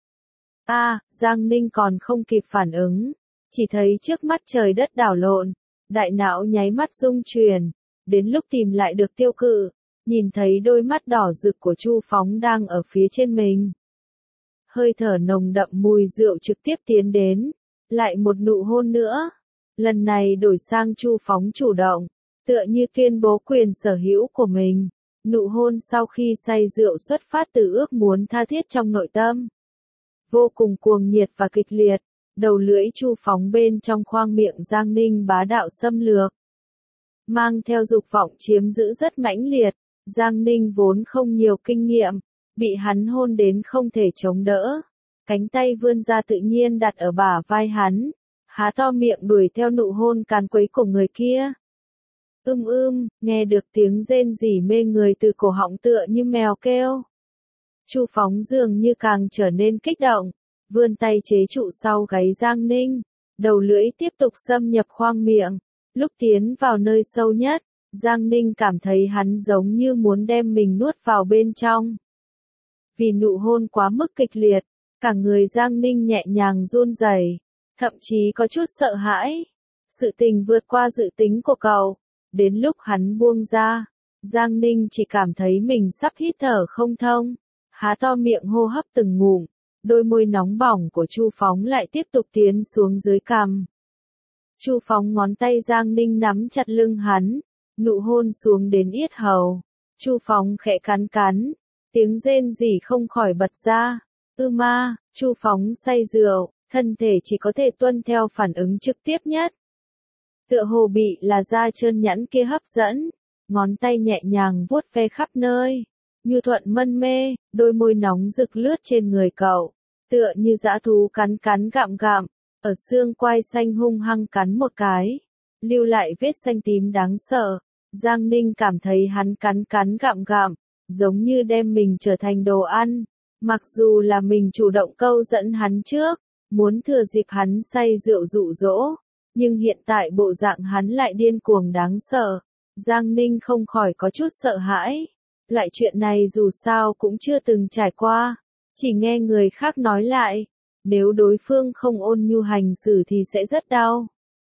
A, à, Giang Ninh còn không kịp phản ứng, chỉ thấy trước mắt trời đất đảo lộn, đại não nháy mắt rung chuyển, đến lúc tìm lại được tiêu cự, nhìn thấy đôi mắt đỏ rực của Chu Phóng đang ở phía trên mình. Hơi thở nồng đậm mùi rượu trực tiếp tiến đến, lại một nụ hôn nữa. Lần này đổi sang Chu Phóng chủ động, tựa như tuyên bố quyền sở hữu của mình. Nụ hôn sau khi say rượu xuất phát từ ước muốn tha thiết trong nội tâm. Vô cùng cuồng nhiệt và kịch liệt, đầu lưỡi Chu Phóng bên trong khoang miệng Giang Ninh bá đạo xâm lược. Mang theo dục vọng chiếm giữ rất mãnh liệt, Giang Ninh vốn không nhiều kinh nghiệm, bị hắn hôn đến không thể chống đỡ. Cánh tay vươn ra tự nhiên đặt ở bả vai hắn, há to miệng đuổi theo nụ hôn càn quấy của người kia. Ưm ưm, nghe được tiếng rên rỉ mê người từ cổ họng tựa như mèo kêu. Chu Phóng dường như càng trở nên kích động, vươn tay chế trụ sau gáy Giang Ninh, đầu lưỡi tiếp tục xâm nhập khoang miệng. Lúc tiến vào nơi sâu nhất, Giang Ninh cảm thấy hắn giống như muốn đem mình nuốt vào bên trong. Vì nụ hôn quá mức kịch liệt, cả người Giang Ninh nhẹ nhàng run rẩy, thậm chí có chút sợ hãi. Sự tình vượt qua dự tính của cậu. Đến lúc hắn buông ra, Giang Ninh chỉ cảm thấy mình sắp hít thở không thông, há to miệng hô hấp từng ngụm, đôi môi nóng bỏng của Chu Phóng lại tiếp tục tiến xuống dưới cằm. Chu Phóng ngón tay Giang Ninh nắm chặt lưng hắn, nụ hôn xuống đến yết hầu. Chu Phóng khẽ cắn cắn, tiếng rên rỉ không khỏi bật ra. Ư ma, Chu Phóng say rượu, thân thể chỉ có thể tuân theo phản ứng trực tiếp nhất. Tựa hồ bị là da trơn nhẵn kia hấp dẫn, ngón tay nhẹ nhàng vuốt ve khắp nơi, như thuận mân mê, đôi môi nóng rực lướt trên người cậu, tựa như dã thú cắn cắn gặm gặm, ở xương quai xanh hung hăng cắn một cái, lưu lại vết xanh tím đáng sợ. Giang Ninh cảm thấy hắn cắn cắn gặm gặm, giống như đem mình trở thành đồ ăn. Mặc dù là mình chủ động câu dẫn hắn trước, muốn thừa dịp hắn say rượu dụ dỗ, nhưng hiện tại bộ dạng hắn lại điên cuồng đáng sợ. Giang Ninh không khỏi có chút sợ hãi. Loại chuyện này dù sao cũng chưa từng trải qua, chỉ nghe người khác nói lại, nếu đối phương không ôn nhu hành xử thì sẽ rất đau.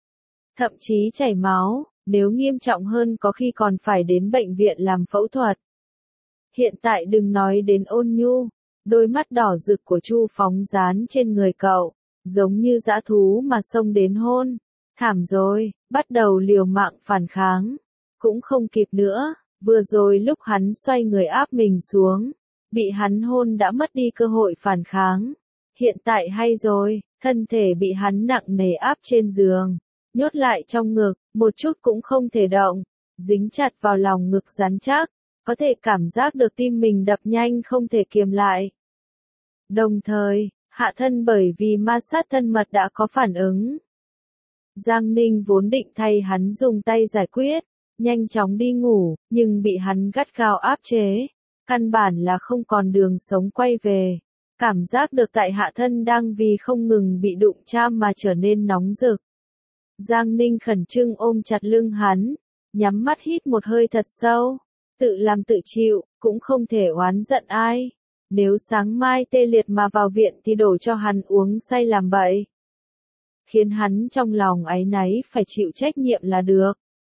Thậm chí chảy máu, nếu nghiêm trọng hơn có khi còn phải đến bệnh viện làm phẫu thuật. Hiện tại đừng nói đến ôn nhu, đôi mắt đỏ rực của Chu Phóng dán trên người cậu, giống như dã thú mà xông đến hôn. Thảm rồi, bắt đầu liều mạng phản kháng. Cũng không kịp nữa, vừa rồi lúc hắn xoay người áp mình xuống, bị hắn hôn đã mất đi cơ hội phản kháng. Hiện tại hay rồi, thân thể bị hắn nặng nề áp trên giường, nhốt lại trong ngực, một chút cũng không thể động, dính chặt vào lòng ngực rắn chắc, có thể cảm giác được tim mình đập nhanh không thể kiềm lại. Đồng thời, hạ thân bởi vì ma sát thân mật đã có phản ứng. Giang Ninh vốn định thay hắn dùng tay giải quyết, nhanh chóng đi ngủ, nhưng bị hắn gắt gao áp chế, căn bản là không còn đường sống quay về. Cảm giác được tại hạ thân đang vì không ngừng bị đụng chạm mà trở nên nóng rực. Giang Ninh khẩn trương ôm chặt lưng hắn, nhắm mắt hít một hơi thật sâu, tự làm tự chịu, cũng không thể oán giận ai. Nếu sáng mai tê liệt mà vào viện thì đổ cho hắn uống say làm bậy. Khiến hắn trong lòng áy náy phải chịu trách nhiệm là được.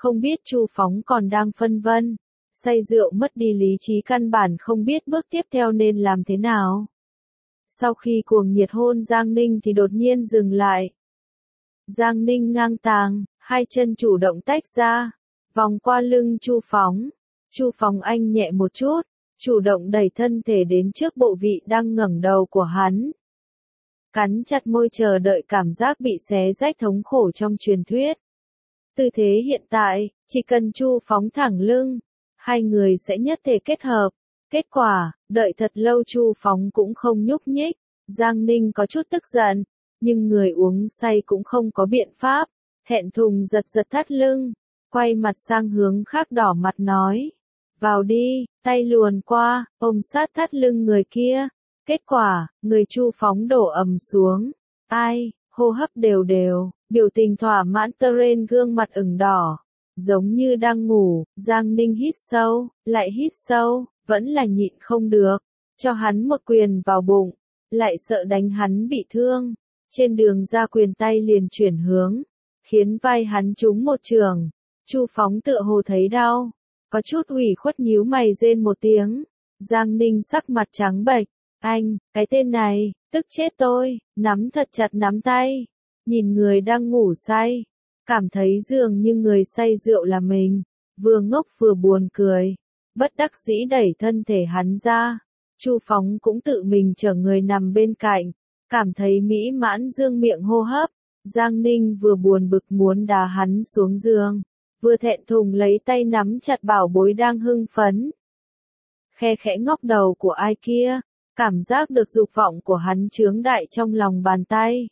Không biết Chu Phóng còn đang phân vân, say rượu mất đi lý trí căn bản không biết bước tiếp theo nên làm thế nào. Sau khi cuồng nhiệt hôn Giang Ninh thì đột nhiên dừng lại. Giang Ninh ngang tàng, hai chân chủ động tách ra, vòng qua lưng Chu Phóng. Chu Phóng anh nhẹ một chút, chủ động đẩy thân thể đến trước bộ vị đang ngẩng đầu của hắn. Cắn chặt môi chờ đợi cảm giác bị xé rách thống khổ trong truyền thuyết. Tư thế hiện tại, chỉ cần Chu Phóng thẳng lưng, hai người sẽ nhất thể kết hợp. Kết quả, đợi thật lâu Chu Phóng cũng không nhúc nhích. Giang Ninh có chút tức giận, nhưng người uống say cũng không có biện pháp. Thẹn thùng giật giật thắt lưng, quay mặt sang hướng khác đỏ mặt nói. Vào đi, tay luồn qua, ôm sát thắt lưng người kia. Kết quả, người Chu Phóng đổ ầm xuống. Ai, hô hấp đều đều, biểu tình thỏa mãn Teren gương mặt ửng đỏ. Giống như đang ngủ, Giang Ninh hít sâu, lại hít sâu, vẫn là nhịn không được. Cho hắn một quyền vào bụng, lại sợ đánh hắn bị thương. Trên đường ra quyền tay liền chuyển hướng, khiến vai hắn trúng một trường. Chu Phóng tựa hồ thấy đau, có chút ủy khuất nhíu mày rên một tiếng. Giang Ninh sắc mặt trắng bệch. Anh, cái tên này, tức chết tôi, nắm thật chặt nắm tay. Nhìn người đang ngủ say, cảm thấy dường như người say rượu là mình, vừa ngốc vừa buồn cười. Bất đắc dĩ đẩy thân thể hắn ra. Chu Phóng cũng tự mình chở người nằm bên cạnh, cảm thấy mỹ mãn dương miệng hô hấp. Giang Ninh vừa buồn bực muốn đá hắn xuống giường, vừa thẹn thùng lấy tay nắm chặt bảo bối đang hưng phấn. Khe khẽ ngóc đầu của ai kia, cảm giác được dục vọng của hắn chướng đại trong lòng bàn tay.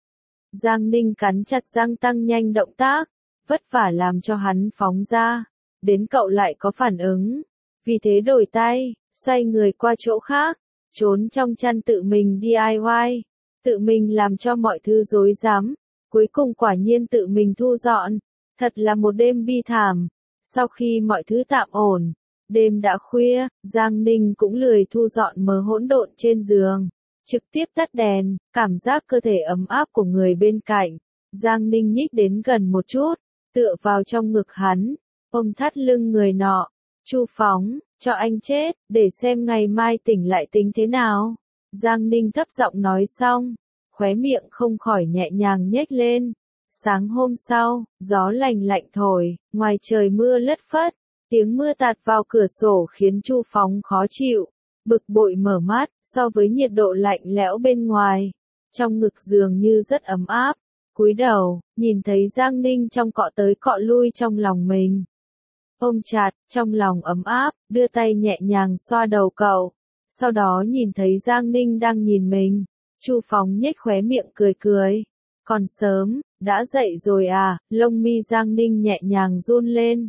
Giang Ninh cắn chặt răng tăng nhanh động tác, vất vả làm cho hắn phóng ra, đến cậu lại có phản ứng. Vì thế đổi tay, xoay người qua chỗ khác, trốn trong chăn tự mình đê i goái, tự mình làm cho mọi thứ rối rắm, cuối cùng quả nhiên tự mình thu dọn. Thật là một đêm bi thảm. Sau khi mọi thứ tạm ổn, đêm đã khuya, Giang Ninh cũng lười thu dọn mớ hỗn độn trên giường, trực tiếp tắt đèn, cảm giác cơ thể ấm áp của người bên cạnh. Giang Ninh nhích đến gần một chút, tựa vào trong ngực hắn, ôm thắt lưng người nọ. Chu Phóng, cho anh chết, để xem ngày mai tỉnh lại tính thế nào. Giang Ninh thấp giọng nói xong, khóe miệng không khỏi nhẹ nhàng nhếch lên. Sáng hôm sau, gió lành lạnh thổi, ngoài trời mưa lất phất, tiếng mưa tạt vào cửa sổ khiến Chu Phóng khó chịu, bực bội mở mắt. So với nhiệt độ lạnh lẽo bên ngoài, trong ngực dường như rất ấm áp. Cúi đầu, nhìn thấy Giang Ninh trong cọ tới cọ lui trong lòng mình. Ôm chặt, trong lòng ấm áp, đưa tay nhẹ nhàng xoa đầu cậu. Sau đó nhìn thấy Giang Ninh đang nhìn mình, Chu Phóng nhếch khóe miệng cười cười. Còn sớm, đã dậy rồi à? Lông mi Giang Ninh nhẹ nhàng run lên,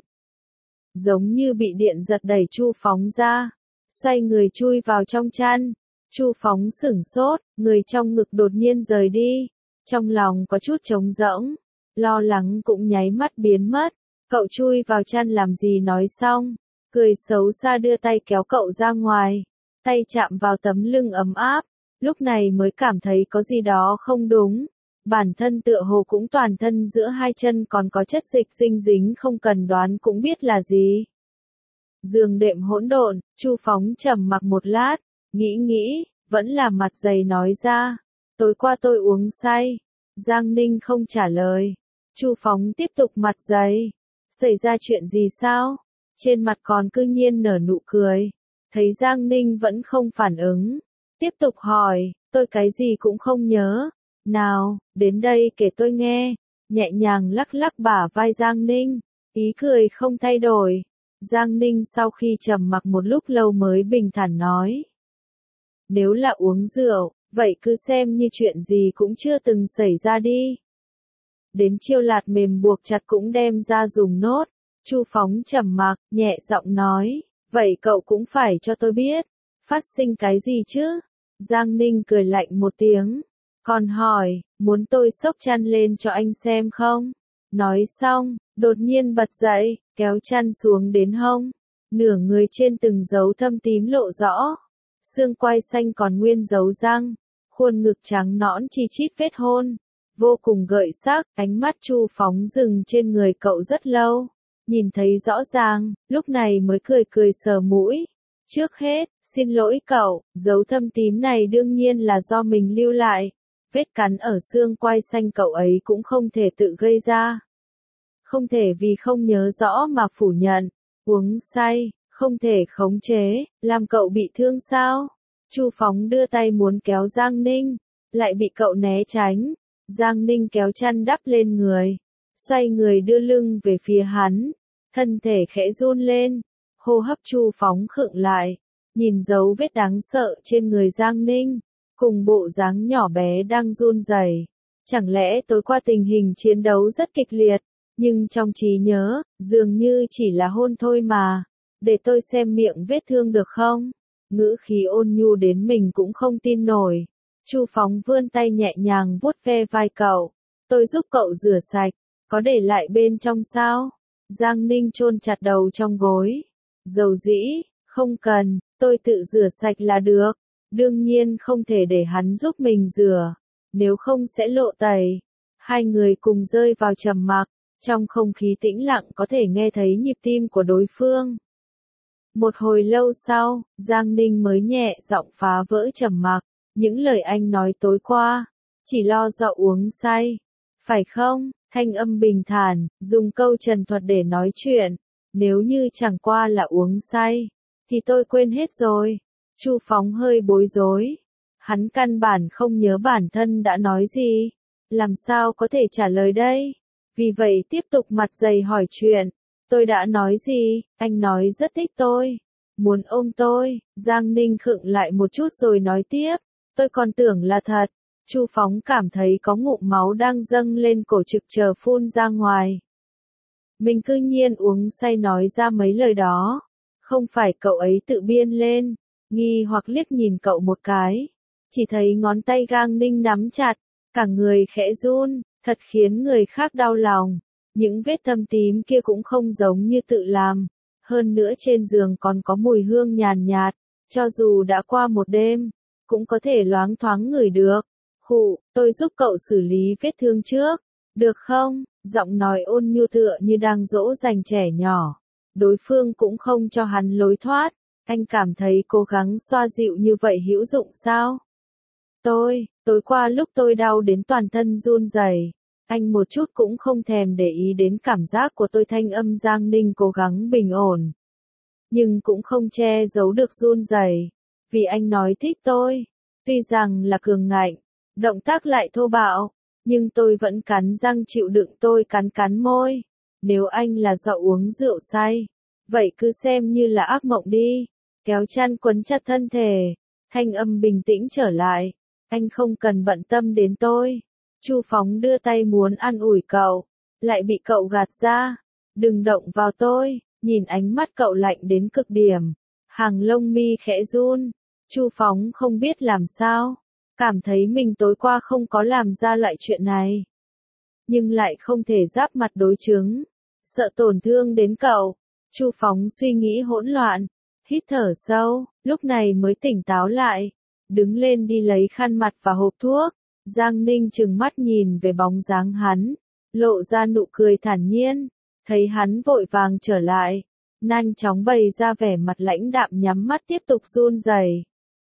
giống như bị điện giật đẩy Chu Phóng ra, xoay người chui vào trong chăn. Chu Phóng sửng sốt, người trong ngực đột nhiên rời đi, trong lòng có chút trống rỗng, lo lắng cũng nháy mắt biến mất. Cậu chui vào chăn làm gì nói xong, cười xấu xa đưa tay kéo cậu ra ngoài, tay chạm vào tấm lưng ấm áp, lúc này mới cảm thấy có gì đó không đúng. Bản thân tựa hồ cũng toàn thân giữa hai chân còn có chất dịch dinh dính không cần đoán cũng biết là gì. Giường đệm hỗn độn, Chu Phóng trầm mặc một lát, nghĩ nghĩ, vẫn là mặt dày nói ra. Tối qua tôi uống say. Giang Ninh không trả lời. Chu Phóng tiếp tục mặt dày. Xảy ra chuyện gì sao? Trên mặt còn cư nhiên nở nụ cười. Thấy Giang Ninh vẫn không phản ứng, tiếp tục hỏi, tôi cái gì cũng không nhớ. Nào, đến đây kể tôi nghe. Nhẹ nhàng lắc lắc bả vai Giang Ninh, ý cười không thay đổi. Giang Ninh sau khi trầm mặc một lúc lâu mới bình thản nói. Nếu là uống rượu, vậy cứ xem như chuyện gì cũng chưa từng xảy ra đi. Đến chiêu lạt mềm buộc chặt cũng đem ra dùng nốt. Chu Phóng trầm mặc, nhẹ giọng nói, vậy cậu cũng phải cho tôi biết, phát sinh cái gì chứ? Giang Ninh cười lạnh một tiếng, còn hỏi, muốn tôi xốc chăn lên cho anh xem không? Nói xong, đột nhiên bật dậy, kéo chăn xuống đến hông, nửa người trên từng dấu thâm tím lộ rõ, xương quai xanh còn nguyên dấu răng, khuôn ngực trắng nõn chi chít vết hôn, vô cùng gợi sắc. Ánh mắt Chu Phóng dừng trên người cậu rất lâu, nhìn thấy rõ ràng, lúc này mới cười cười sờ mũi. Trước hết, xin lỗi cậu, dấu thâm tím này đương nhiên là do mình lưu lại. Vết cắn ở xương quai xanh cậu ấy cũng không thể tự gây ra. Không thể vì không nhớ rõ mà phủ nhận. Uống say, không thể khống chế, làm cậu bị thương sao? Chu Phóng đưa tay muốn kéo Giang Ninh, lại bị cậu né tránh. Giang Ninh kéo chăn đắp lên người, xoay người đưa lưng về phía hắn, thân thể khẽ run lên, hô hấp Chu Phóng khựng lại, nhìn dấu vết đáng sợ trên người Giang Ninh, cùng bộ dáng nhỏ bé đang run rẩy. Chẳng lẽ tối qua tình hình chiến đấu rất kịch liệt, nhưng trong trí nhớ, dường như chỉ là hôn thôi mà, để tôi xem miệng vết thương được không? Ngữ khí ôn nhu đến mình cũng không tin nổi. Chu Phóng vươn tay nhẹ nhàng vuốt ve vai cậu. Tôi giúp cậu rửa sạch, có để lại bên trong sao? Giang Ninh chôn chặt đầu trong gối. Dầu dĩ, không cần, tôi tự rửa sạch là được. Đương nhiên không thể để hắn giúp mình rửa, nếu không sẽ lộ tẩy. Hai người cùng rơi vào trầm mặc, trong không khí tĩnh lặng có thể nghe thấy nhịp tim của đối phương. Một hồi lâu sau, Giang Ninh mới nhẹ giọng phá vỡ trầm mặc. Những lời anh nói tối qua, chỉ lo do uống say, phải không? Thanh âm bình thản, dùng câu trần thuật để nói chuyện. Nếu như chẳng qua là uống say, thì tôi quên hết rồi. Chu Phóng hơi bối rối. Hắn căn bản không nhớ bản thân đã nói gì. Làm sao có thể trả lời đây? Vì vậy tiếp tục mặt dày hỏi chuyện. Tôi đã nói gì? Anh nói rất thích tôi. Muốn ôm tôi. Giang Ninh khựng lại một chút rồi nói tiếp. Tôi còn tưởng là thật. Chu Phóng cảm thấy có ngụm máu đang dâng lên cổ trực chờ phun ra ngoài. Mình cư nhiên uống say nói ra mấy lời đó. Không phải cậu ấy tự biên lên. Nghi hoặc liếc nhìn cậu một cái. Chỉ thấy ngón tay Giang Ninh nắm chặt. Cả người khẽ run, thật khiến người khác đau lòng. Những vết thâm tím kia cũng không giống như tự làm. Hơn nữa trên giường còn có mùi hương nhàn nhạt. Cho dù đã qua một đêm, cũng có thể loáng thoáng ngửi được. Khụ, tôi giúp cậu xử lý vết thương trước. Được không? Giọng nói ôn nhu tựa như đang dỗ dành trẻ nhỏ. Đối phương cũng không cho hắn lối thoát. Anh cảm thấy cố gắng xoa dịu như vậy hữu dụng sao? Tôi, tối qua lúc tôi đau đến toàn thân run rẩy, anh một chút cũng không thèm để ý đến cảm giác của tôi. Thanh âm Giang Ninh cố gắng bình ổn, nhưng cũng không che giấu được run rẩy, vì anh nói thích tôi. Tuy rằng là cường ngạnh, động tác lại thô bạo, nhưng tôi vẫn cắn răng chịu đựng. Tôi cắn cắn môi. Nếu anh là do uống rượu say, vậy cứ xem như là ác mộng đi. Kéo chăn quấn chặt thân thể, thanh âm bình tĩnh trở lại. Anh không cần bận tâm đến tôi. Chu Phóng đưa tay muốn an ủi cậu, lại bị cậu gạt ra. Đừng động vào tôi. Nhìn ánh mắt cậu lạnh đến cực điểm, hàng lông mi khẽ run. Chu Phóng không biết làm sao, cảm thấy mình tối qua không có làm ra loại chuyện này, nhưng lại không thể giáp mặt đối chứng, sợ tổn thương đến cậu. Chu Phóng suy nghĩ hỗn loạn, hít thở sâu, lúc này mới tỉnh táo lại, đứng lên đi lấy khăn mặt và hộp thuốc. Giang Ninh trừng mắt nhìn về bóng dáng hắn, lộ ra nụ cười thản nhiên. Thấy hắn vội vàng trở lại, nhanh chóng bày ra vẻ mặt lãnh đạm, nhắm mắt tiếp tục run rẩy.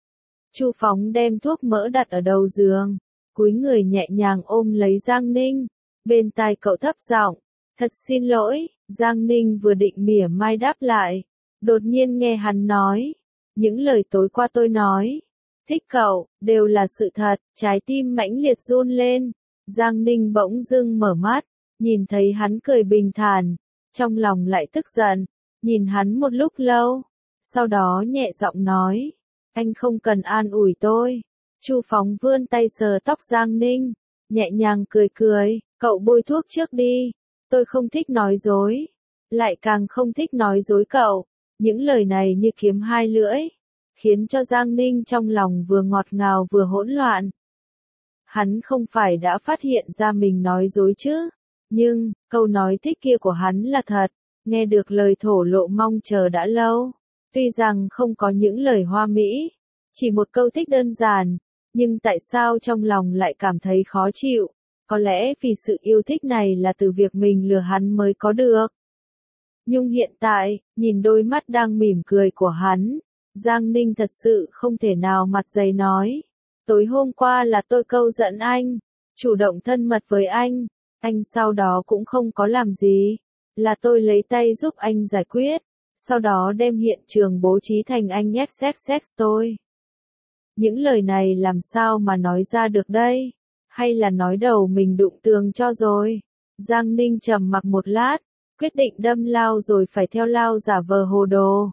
Chu Phóng đem thuốc mỡ đặt ở đầu giường, cúi người nhẹ nhàng ôm lấy Giang Ninh, bên tai cậu thấp giọng, thật xin lỗi. Giang Ninh vừa định mỉa mai đáp lại, đột nhiên nghe hắn nói, những lời tối qua tôi nói, thích cậu, đều là sự thật. Trái tim mãnh liệt run lên. Giang Ninh bỗng dưng mở mắt, nhìn thấy hắn cười bình thản, trong lòng lại tức giận, nhìn hắn một lúc lâu, sau đó nhẹ giọng nói, anh không cần an ủi tôi. Chu Phóng vươn tay sờ tóc Giang Ninh, nhẹ nhàng cười cười, cậu bôi thuốc trước đi, tôi không thích nói dối, lại càng không thích nói dối cậu. Những lời này như kiếm hai lưỡi, khiến cho Giang Ninh trong lòng vừa ngọt ngào vừa hỗn loạn. Hắn không phải đã phát hiện ra mình nói dối chứ? Nhưng, câu nói thích kia của hắn là thật. Nghe được lời thổ lộ mong chờ đã lâu. Tuy rằng không có những lời hoa mỹ, chỉ một câu thích đơn giản, nhưng tại sao trong lòng lại cảm thấy khó chịu? Có lẽ vì sự yêu thích này là từ việc mình lừa hắn mới có được. Nhưng hiện tại, nhìn đôi mắt đang mỉm cười của hắn, Giang Ninh thật sự không thể nào mặt dày nói. Tối hôm qua là tôi câu dẫn anh, chủ động thân mật với anh, anh sau đó cũng không có làm gì. Là tôi lấy tay giúp anh giải quyết, sau đó đem hiện trường bố trí thành anh nhét sex sex tôi. Những lời này làm sao mà nói ra được đây? Hay là nói đầu mình đụng tường cho rồi? Giang Ninh trầm mặc một lát, quyết định đâm lao rồi phải theo lao giả vờ hồ đồ.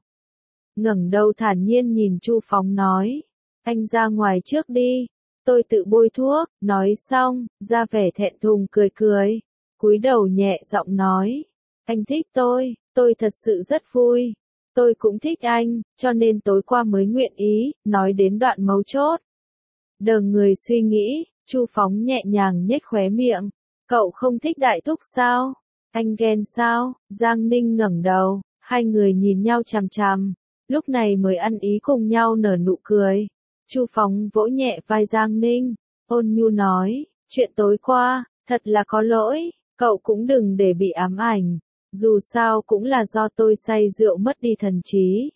Ngẩng đầu thản nhiên nhìn Chu Phóng nói, anh ra ngoài trước đi, tôi tự bôi thuốc. Nói xong, ra vẻ thẹn thùng cười cười, cúi đầu nhẹ giọng nói, anh thích tôi, tôi thật sự rất vui. Tôi cũng thích anh, cho nên tối qua mới nguyện ý. Nói đến đoạn mấu chốt, đờ người suy nghĩ, Chu Phóng nhẹ nhàng nhếch khóe miệng, cậu không thích Đại Thúc sao? Anh ghen sao? Giang Ninh ngẩng đầu, hai người nhìn nhau chằm chằm, lúc này mới ăn ý cùng nhau nở nụ cười. Chu Phóng vỗ nhẹ vai Giang Ninh, ôn nhu nói, chuyện tối qua, thật là có lỗi, cậu cũng đừng để bị ám ảnh, dù sao cũng là do tôi say rượu mất đi thần trí.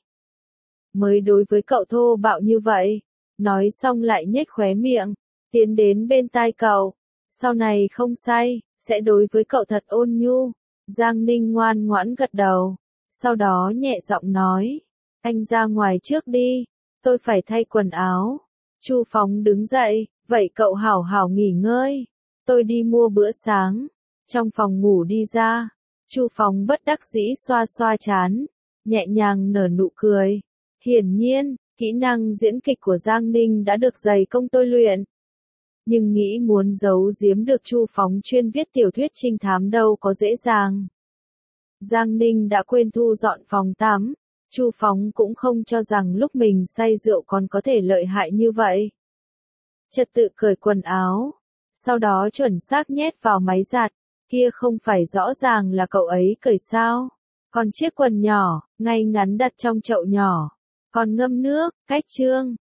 Mới đối với cậu thô bạo như vậy. Nói xong lại nhếch khóe miệng, tiến đến bên tai cậu, sau này không say, sẽ đối với cậu thật ôn nhu. Giang Ninh ngoan ngoãn gật đầu, sau đó nhẹ giọng nói, anh ra ngoài trước đi, tôi phải thay quần áo. Chu Phóng đứng dậy, vậy cậu hảo hảo nghỉ ngơi, tôi đi mua bữa sáng. Trong phòng ngủ đi ra, Chu Phóng bất đắc dĩ xoa xoa trán, nhẹ nhàng nở nụ cười. Hiển nhiên, kỹ năng diễn kịch của Giang Ninh đã được dày công tôi luyện. Nhưng nghĩ muốn giấu giếm được Chu Phóng chuyên viết tiểu thuyết trinh thám đâu có dễ dàng. Giang Ninh đã quên thu dọn phòng tắm, Chu Phóng cũng không cho rằng lúc mình say rượu còn có thể lợi hại như vậy. Trật tự cởi quần áo, sau đó chuẩn xác nhét vào máy giặt, kia không phải rõ ràng là cậu ấy cởi sao? Còn chiếc quần nhỏ, ngay ngắn đặt trong chậu nhỏ, còn ngâm nước, cách chương.